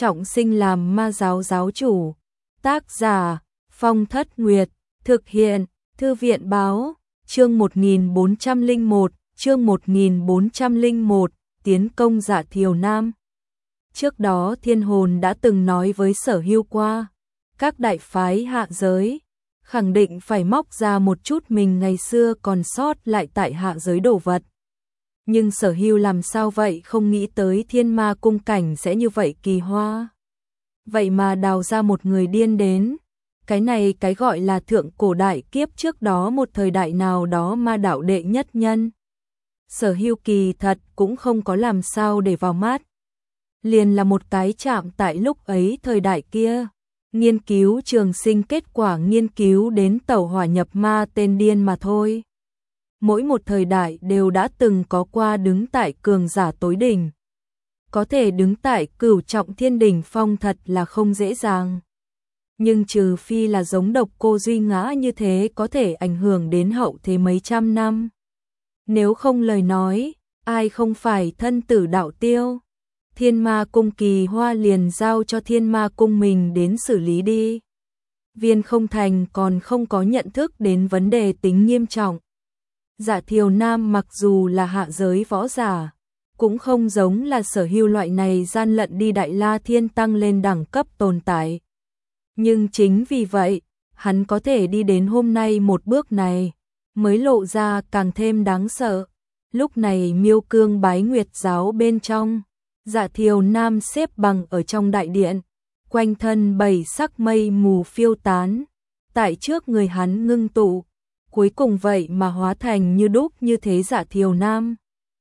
trọng sinh làm ma giáo giáo chủ. Tác giả Phong Thất Nguyệt. Thực hiện Thư viện báo. Chương 1401. Chương 1401. Tiến công Dạ Thiều Nam. Trước đó Thiên Hồn đã từng nói với Sở Hưu qua, các đại phái hạ giới khẳng định phải móc ra một chút mình ngày xưa còn sót lại tại hạ giới đồ vật. Nhưng Sở Hưu làm sao vậy không nghĩ tới Thiên Ma cung cảnh sẽ như vậy kỳ hoa. Vậy mà đào ra một người điên đến. Cái này cái gọi là thượng cổ đại kiếp trước đó một thời đại nào đó ma đạo đệ nhất nhân. Sở Hưu kỳ thật cũng không có làm sao để vào mắt. Liền là một cái chạm tại lúc ấy thời đại kia. Nghiên cứu trường sinh kết quả nghiên cứu đến tẩu hỏa nhập ma tên điên mà thôi. Mỗi một thời đại đều đã từng có qua đứng tại cường giả tối đỉnh. Có thể đứng tại cửu trọng thiên đỉnh phong thật là không dễ dàng. Nhưng trừ phi là giống Độc Cô Duy Ngã như thế có thể ảnh hưởng đến hậu thế mấy trăm năm. Nếu không lời nói, ai không phải thân tử đạo tiêu. Thiên Ma cung kỳ hoa liền giao cho Thiên Ma cung mình đến xử lý đi. Viên Không Thành còn không có nhận thức đến vấn đề tính nghiêm trọng. Dạ Thiều Nam mặc dù là hạ giới võ giả, cũng không giống là Sở Hưu loại này gian lận đi Đại La Thiên tăng lên đẳng cấp tồn tại. Nhưng chính vì vậy, hắn có thể đi đến hôm nay một bước này, mới lộ ra càng thêm đáng sợ. Lúc này Miêu Cương Bái Nguyệt giáo bên trong, Dạ Thiều Nam xếp bằng ở trong đại điện, quanh thân bảy sắc mây mù phiêu tán, tại trước người hắn ngưng tụ, cuối cùng vậy mà hóa thành như đúc như thế Dạ Thiều Nam.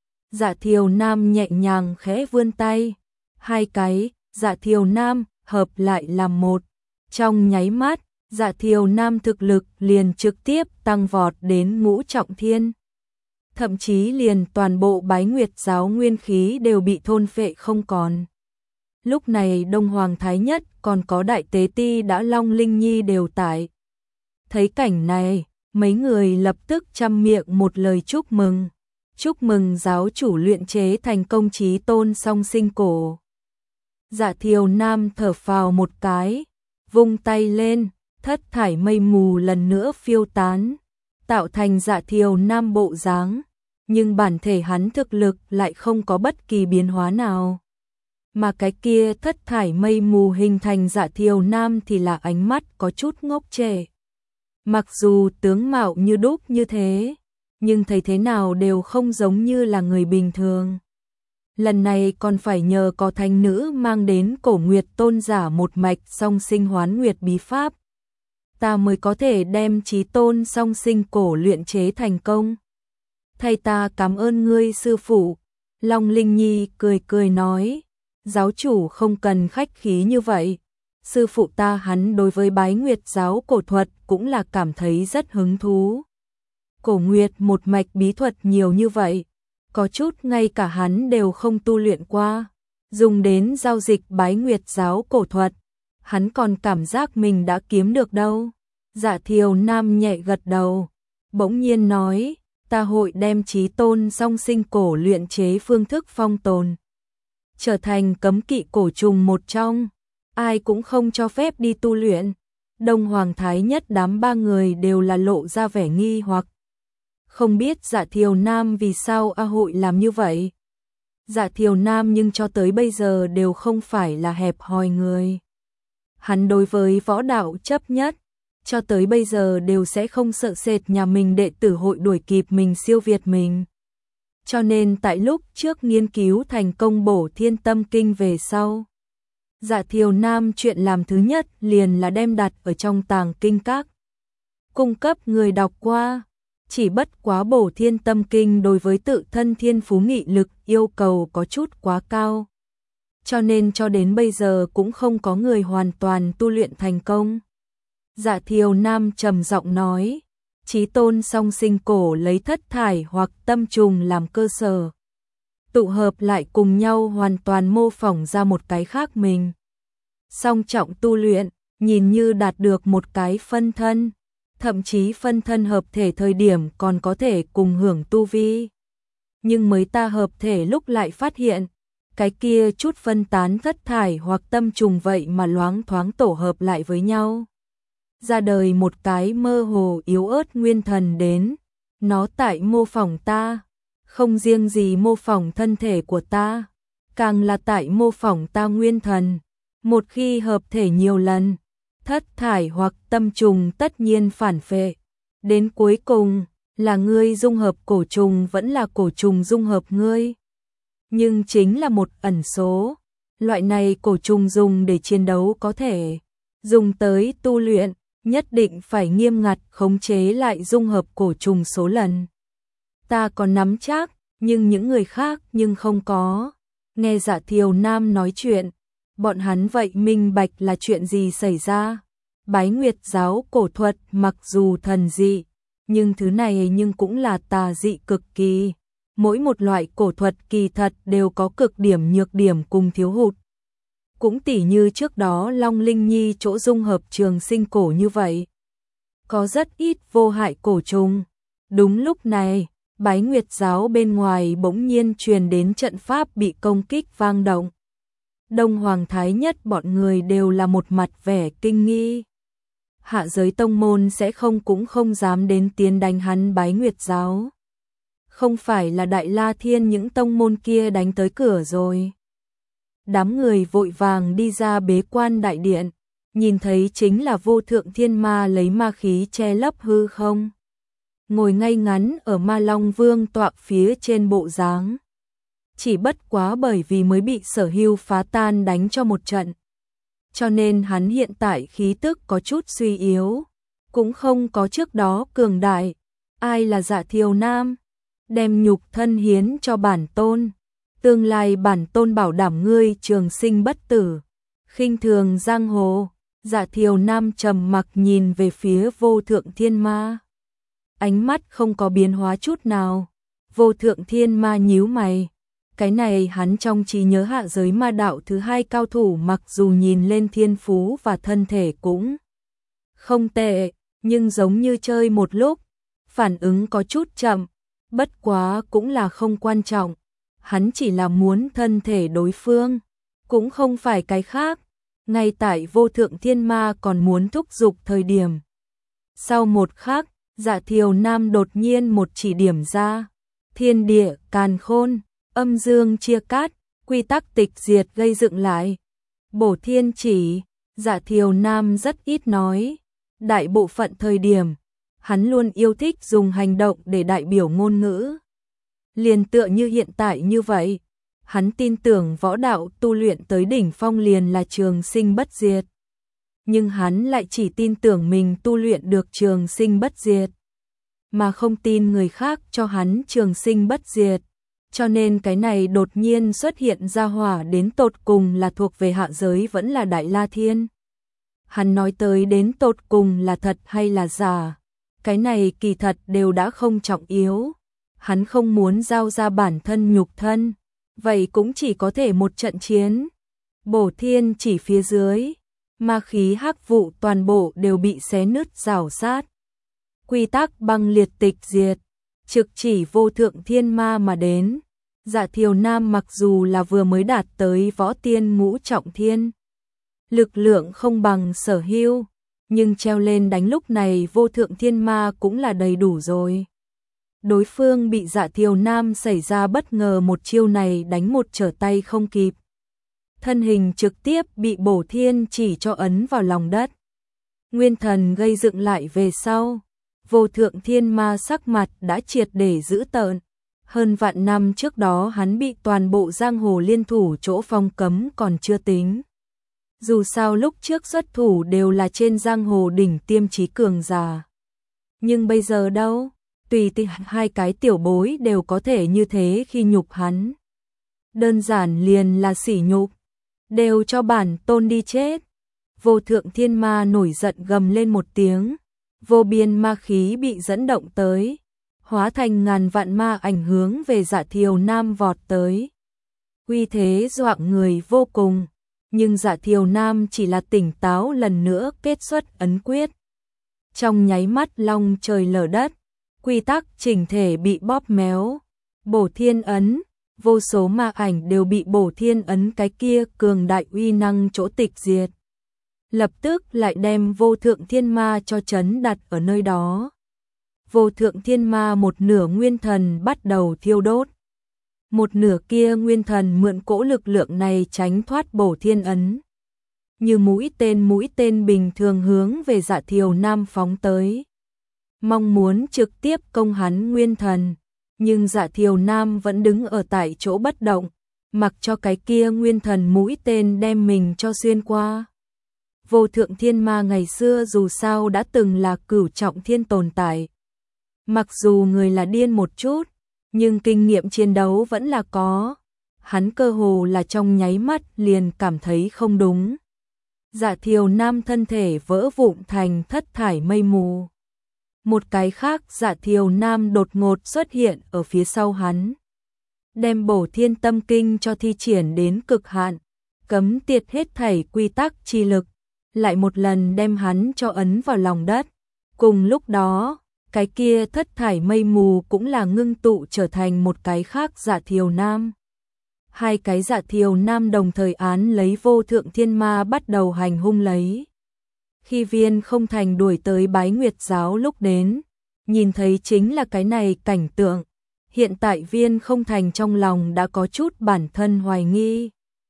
Dạ Thiều Nam nhẹ nhàng khẽ vươn tay, hai cái Dạ Thiều Nam hợp lại làm một. Trong nháy mắt, Dạ Thiều Nam thực lực liền trực tiếp tăng vọt đến ngũ trọng thiên. Thậm chí liền toàn bộ Bái Nguyệt giáo nguyên khí đều bị thôn phệ không còn. Lúc này Đông Hoàng Thái Nhất còn có Đại Tế Ti đã Long Linh Nhi đều tại. Thấy cảnh này, mấy người lập tức chăm miệng một lời chúc mừng. Chúc mừng giáo chủ luyện chế thành công chí tôn song sinh cổ. Dạ Thiều Nam thở phào một cái, vung tay lên, thất thải mây mù lần nữa phiêu tán, tạo thành Dạ Thiều Nam bộ dáng, nhưng bản thể hắn thực lực lại không có bất kỳ biến hóa nào. Mà cái kia thất thải mây mù hình thành Dạ Thiều Nam thì là ánh mắt có chút ngốc trệ. Mặc dù tướng mạo như đúc như thế, nhưng thấy thế nào đều không giống như là người bình thường. Lần này còn phải nhờ có thánh nữ mang đến Cổ Nguyệt tôn giả một mạch song sinh hoán nguyệt bí pháp, ta mới có thể đem chí tôn song sinh cổ luyện chế thành công. Thầy ta cảm ơn ngươi sư phụ. Long Linh Nhi cười cười nói, giáo chủ không cần khách khí như vậy. Sư phụ ta hắn đối với Bái Nguyệt giáo cổ thuật cũng là cảm thấy rất hứng thú. Cổ Nguyệt một mạch bí thuật nhiều như vậy, có chút ngay cả hắn đều không tu luyện qua, dùng đến giao dịch Bái Nguyệt giáo cổ thuật, hắn còn cảm giác mình đã kiếm được đâu. Dạ Thiều Nam nhẹ gật đầu, bỗng nhiên nói, ta hội đem chí tôn song sinh cổ luyện chế phương thức phong tồn, trở thành cấm kỵ cổ trùng một trong, ai cũng không cho phép đi tu luyện. Đông Hoàng Thái Nhất đám ba người đều là lộ ra vẻ nghi hoặc. Không biết Dạ Thiều Nam vì sao hội làm như vậy. Dạ Thiều Nam nhưng cho tới bây giờ đều không phải là hẹp hòi người. Hắn đối với võ đạo chấp nhất, cho tới bây giờ đều sẽ không sợ sệt nhà mình đệ tử hội đuổi kịp mình siêu việt mình. Cho nên tại lúc trước nghiên cứu thành công Bổ Thiên Tâm Kinh về sau, Dạ Thiều Nam chuyện làm thứ nhất liền là đem đặt ở trong tàng kinh các, cung cấp người đọc qua. Chỉ bất quá Bổ Thiên Tâm Kinh đối với tự thân thiên phú nghị lực yêu cầu có chút quá cao, cho nên cho đến bây giờ cũng không có người hoàn toàn tu luyện thành công. Dạ Thiều Nam trầm giọng nói, chí tôn song sinh cổ lấy thất thải hoặc tâm trùng làm cơ sở, tụ hợp lại cùng nhau hoàn toàn mô phỏng ra một cái khác mình. Song trọng tu luyện, nhìn như đạt được một cái phân thân, thậm chí phân thân hợp thể thời điểm còn có thể cùng hưởng tu vi. Nhưng mới ta hợp thể lúc lại phát hiện, cái kia chút phân tán thất thải hoặc tâm trùng vậy mà loáng thoáng tổ hợp lại với nhau. Ra đời một cái mơ hồ yếu ớt nguyên thần đến, nó tại mô phỏng ta, không riêng gì mô phỏng thân thể của ta, càng là tại mô phỏng ta nguyên thần. Một khi hợp thể nhiều lần, thất thải hoặc tâm trùng tất nhiên phản phệ. Đến cuối cùng, là ngươi dung hợp cổ trùng vẫn là cổ trùng dung hợp ngươi. Nhưng chính là một ẩn số, loại này cổ trùng dùng để chiến đấu có thể, dùng tới tu luyện, nhất định phải nghiêm ngặt khống chế lại dung hợp cổ trùng số lần. Ta có nắm chắc, nhưng những người khác nhưng không có. Nghe Dạ Thiều Nam nói chuyện, bọn hắn vậy minh bạch là chuyện gì xảy ra. Bái Nguyệt giáo cổ thuật mặc dù thần dị, nhưng thứ này nhưng cũng là tà dị cực kỳ. Mỗi một loại cổ thuật kỳ thật đều có cực điểm nhược điểm cùng thiếu hụt. Cũng tỉ như trước đó Long Linh Nhi chỗ dung hợp trường sinh cổ như vậy. Có rất ít vô hại cổ trùng. Đúng lúc này, Bái Nguyệt giáo bên ngoài bỗng nhiên truyền đến trận pháp bị công kích vang động. Đông Hoàng Thái Nhất bọn người đều là một mặt vẻ kinh nghi. Hạ giới tông môn sẽ cũng không dám đến tiến đánh hắn Bái Nguyệt giáo. Không phải là Đại La Thiên những tông môn kia đánh tới cửa rồi. Đám người vội vàng đi ra bế quan đại điện, nhìn thấy chính là Vô Thượng Thiên Ma lấy ma khí che lấp hư không. Ngồi ngay ngắn ở Ma Long Vương tọa phía trên bộ dáng. Chỉ bất quá bởi vì mới bị Sở Hưu phá tan đánh cho một trận. Cho nên hắn hiện tại khí tức có chút suy yếu, cũng không có trước đó cường đại. Ai là Dạ Thiều Nam? Đem nhục thân hiến cho bản tôn. Tương lai bản tôn bảo đảm ngươi trường sinh bất tử. Khinh thường giang hồ, Dạ Thiều Nam trầm mặc nhìn về phía Vô Thượng Thiên Ma. Ánh mắt không có biến hóa chút nào. Vô Thượng Thiên Ma nhíu mày. Cái này hắn trong trí nhớ hạ giới ma đạo thứ hai cao thủ, mặc dù nhìn lên thiên phú và thân thể cũng không tệ, nhưng giống như chơi một lúc, phản ứng có chút chậm, bất quá cũng là không quan trọng. Hắn chỉ là muốn thân thể đối phương, cũng không phải cái khác. Ngay tại Vô Thượng Thiên Ma còn muốn thúc giục thời điểm. Sau một khắc, Dạ Thiều Nam đột nhiên một chỉ điểm ra. Thiên địa càn khôn, âm dương chia cắt, quy tắc tịch diệt gây dựng lại. Bổ thiên chỉ, Dạ Thiều Nam rất ít nói. Đại bộ phận thời điểm, hắn luôn yêu thích dùng hành động để đại biểu ngôn ngữ. Liền tựa như hiện tại như vậy, hắn tin tưởng võ đạo tu luyện tới đỉnh phong liền là trường sinh bất diệt. Nhưng hắn lại chỉ tin tưởng mình tu luyện được trường sinh bất diệt, mà không tin người khác cho hắn trường sinh bất diệt. Cho nên cái này đột nhiên xuất hiện ra hỏa đến tột cùng là thuộc về hạ giới vẫn là Đại La Thiên. Hắn nói tới đến tột cùng là thật hay là giả, cái này kỳ thật đều đã không trọng yếu. Hắn không muốn giao ra bản thân nhục thân, vậy cũng chỉ có thể một trận chiến. Bổ thiên chỉ phía dưới, ma khí hắc vụ toàn bộ đều bị xé nứt rào sát. Quy tắc băng liệt tịch diệt, trực chỉ Vô Thượng Thiên Ma mà đến. Dạ Thiều Nam mặc dù là vừa mới đạt tới võ tiên ngũ trọng thiên, lực lượng không bằng Sở Hưu, nhưng treo lên đánh lúc này Vô Thượng Thiên Ma cũng là đầy đủ rồi. Đối phương bị Dạ Thiều Nam xảy ra bất ngờ một chiêu này đánh một trở tay không kịp. Thân hình trực tiếp bị bổ thiên chỉ cho ấn vào lòng đất. Nguyên thần gây dựng lại về sau, Vô Thượng Thiên Ma sắc mặt đã triệt để dữ tợn. Hơn vạn năm trước đó hắn bị toàn bộ giang hồ liên thủ chỗ phong cấm còn chưa tính. Dù sao lúc trước xuất thủ đều là trên giang hồ đỉnh tiêm chí cường giả. Nhưng bây giờ đâu, tùy tiện hai cái tiểu bối đều có thể như thế khi nhục hắn. Đơn giản liền là sỉ nhục, đều cho bản tôn đi chết. Vô Thượng Thiên Ma nổi giận gầm lên một tiếng, vô biên ma khí bị dẫn động tới, hóa thành ngàn vạn ma ảnh hướng về Dạ Thiều Nam vọt tới. Uy thế dọa người vô cùng, nhưng Dạ Thiều Nam chỉ là tỉnh táo lần nữa kết xuất ấn quyết. Trong nháy mắt long trời lở đất, quy tắc chỉnh thể bị bóp méo, bổ thiên ấn, vô số ma ảnh đều bị bổ thiên ấn cái kia cường đại uy năng chỗ tịch diệt. Lập tức lại đem vô thượng thiên ma cho trấn đặt ở nơi đó. Vô thượng thiên ma một nửa nguyên thần bắt đầu thiêu đốt. Một nửa kia nguyên thần mượn cỗ lực lượng này tránh thoát bổ thiên ấn. Như mũi tên bình thường hướng về Dạ Thiều Nam phóng tới. Mong muốn trực tiếp công hắn nguyên thần. Nhưng Dạ Thiều Nam vẫn đứng ở tại chỗ bất động. Mặc cho cái kia nguyên thần mũi tên đem mình cho xuyên qua. Vô thượng thiên ma ngày xưa dù sao đã từng là cửu trọng thiên tồn tại. Mặc dù người là điên một chút, nhưng kinh nghiệm chiến đấu vẫn là có. Hắn cơ hồ là trong nháy mắt liền cảm thấy không đúng. Dạ Thiều Nam thân thể vỡ vụn thành thất thải mây mù. Một cái khác Dạ Thiều Nam đột ngột xuất hiện ở phía sau hắn. Đem bổ thiên tâm kinh cho thi triển đến cực hạn. Cấm tiệt hết thảy quy tắc chi lực. Lại một lần đem hắn cho ấn vào lòng đất. Cùng lúc đó, cái kia thất thải mây mù cũng là ngưng tụ trở thành một cái khác Dạ Thiều Nam. Hai cái Dạ Thiều Nam đồng thời án lấy vô thượng thiên ma bắt đầu hành hung lấy. Khi Viên Không Thành đuổi tới Bái Nguyệt giáo lúc đến, nhìn thấy chính là cái này cảnh tượng. Hiện tại Viên Không Thành trong lòng đã có chút bản thân hoài nghi.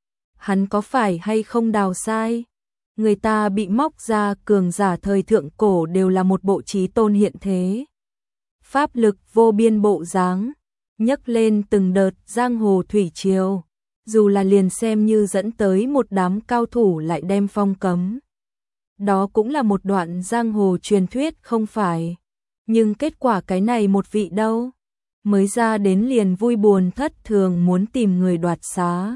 Hắn có phải hay không đào sai? Người ta bị móc ra cường giả thời thượng cổ đều là một bộ trí tôn hiện thế. Pháp lực vô biên bộ dáng, nhấc lên từng đợt giang hồ thủy triều. Dù là liền xem như dẫn tới một đám cao thủ lại đem phong cấm. Đó cũng là một đoạn giang hồ truyền thuyết không phải. Nhưng kết quả cái này một vị đâu. Mới ra đến liền vui buồn thất thường muốn tìm người đoạt xá.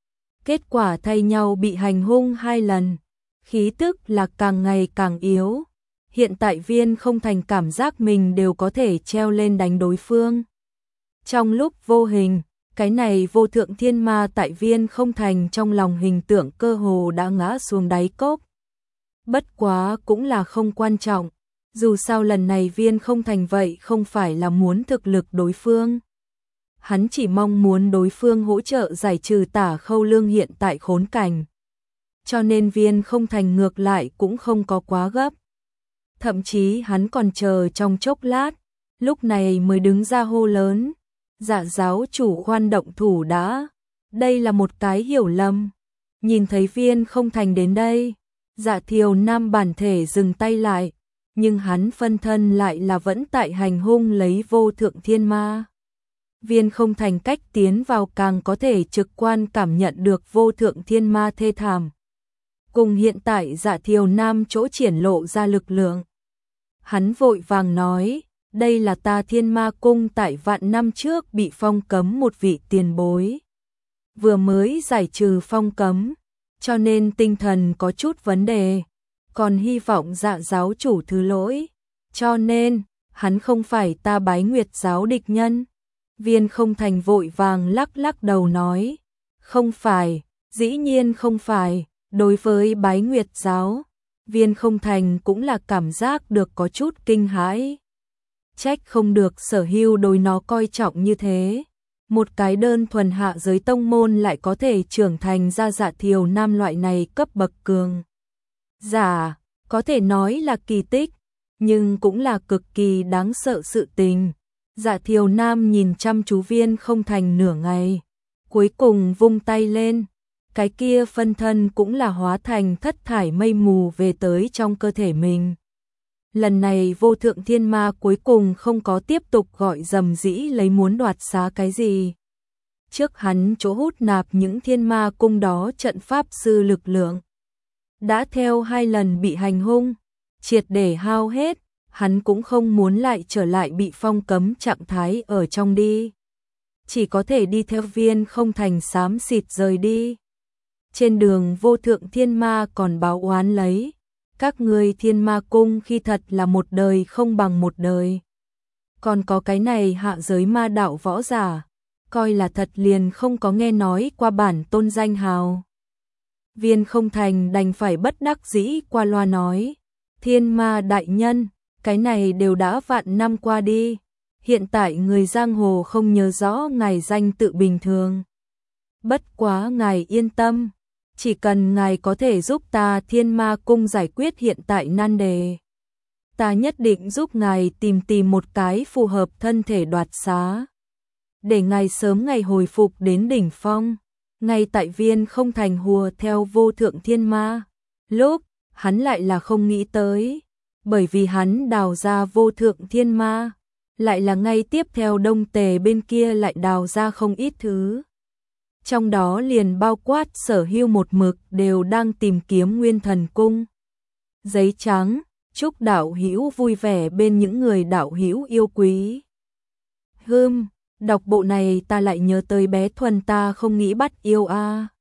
Kết quả thay nhau bị hành hung 2 lần. Khí tức là càng ngày càng yếu. Hiện tại Viên Không Thành cảm giác mình đều có thể treo lên đánh đối phương. Trong lúc vô hình, cái này vô thượng thiên ma tại Viên Không Thành trong lòng hình tượng cơ hồ đã ngã xuống đáy cốc. Bất quá cũng là không quan trọng. Dù sao lần này Viên Không Thành vậy không phải là muốn thực lực đối phương. Hắn chỉ mong muốn đối phương hỗ trợ giải trừ Tả Khâu Lương hiện tại khốn cảnh. Cho nên Viên Không Thành ngược lại cũng không có quá gấp. Thậm chí hắn còn chờ trong chốc lát, lúc này mới đứng ra hô lớn. Dạ giáo chủ khoan động thủ đã. Đây là một cái hiểu lầm. Nhìn thấy Viên Không Thành đến đây, Dạ Thiều Nam bản thể dừng tay lại. Nhưng hắn phân thân lại là vẫn tại hành hung lấy vô thượng thiên ma. Viên Không Thành cách tiến vào càng có thể trực quan cảm nhận được vô thượng thiên ma thê thảm. Cùng hiện tại Dạ Thiều Nam chỗ triển lộ ra lực lượng. Hắn vội vàng nói, đây là ta Thiên Ma Cung tại vạn năm trước bị phong cấm một vị tiền bối. Vừa mới giải trừ phong cấm, cho nên tinh thần có chút vấn đề. Còn hy vọng Dạ giáo chủ thứ lỗi. Cho nên, hắn không phải ta Bái Nguyệt giáo địch nhân. Viên Không Thành vội vàng lắc lắc đầu nói, không phải, dĩ nhiên không phải. Đối với Bái Nguyệt giáo, Viên Không Thành cũng là cảm giác được có chút kinh hãi. Trách không được Sở Hưu đối nó coi trọng như thế. Một cái đơn thuần hạ giới tông môn lại có thể trưởng thành ra Dạ Thiều Nam loại này cấp bậc cường giả, có thể nói là kỳ tích, nhưng cũng là cực kỳ đáng sợ sự tình. Dạ Thiều Nam nhìn chăm chú Viên Không Thành nửa ngày, cuối cùng vung tay lên. Cái kia phân thân cũng là hóa thành thất thải mây mù về tới trong cơ thể mình. Lần này vô thượng thiên ma cuối cùng không có tiếp tục gọi rầm rĩ lấy muốn đoạt xá cái gì. Trước hắn chỗ hút nạp những thiên ma cung đó trận pháp sư lực lượng. Đã theo 2 lần bị hành hung, triệt để hao hết, hắn cũng không muốn lại trở lại bị phong cấm trạng thái ở trong đi. Chỉ có thể đi theo Viên Không Thành xám xịt rời đi. Trên đường vô thượng thiên ma còn báo oán lấy. Các ngươi Thiên Ma Cung khi thật là một đời không bằng một đời. Còn có cái này hạ giới ma đạo võ giả, coi là thật liền không có nghe nói qua bản tôn danh hào. Viên Không Thành đành phải bất đắc dĩ qua loa nói, Thiên Ma đại nhân, cái này đều đã vạn năm qua đi. hiện tại người giang hồ không nhớ rõ ngài danh tự bình thường. Bất quá ngài yên tâm, chỉ cần ngài có thể giúp ta Thiên Ma Cung giải quyết hiện tại nan đề, ta nhất định giúp ngài tìm một cái phù hợp thân thể đoạt xá, để ngài sớm ngày hồi phục đến đỉnh phong. Ngay tại Viên Không Thành hùa theo Vô Thượng Thiên Ma, lúc hắn lại là không nghĩ tới, bởi vì hắn đào ra Vô Thượng Thiên Ma, lại là ngay tiếp theo Đông Tề bên kia lại đào ra không ít thứ. Trong đó liền bao quát Sở Hưu một mực đều đang tìm kiếm Nguyên Thần Cung. Giấy trắng, chúc đạo hữu vui vẻ bên những người đạo hữu yêu quý. Đọc bộ này ta lại nhớ tới bé Thuần ta không nghĩ bắt yêu a.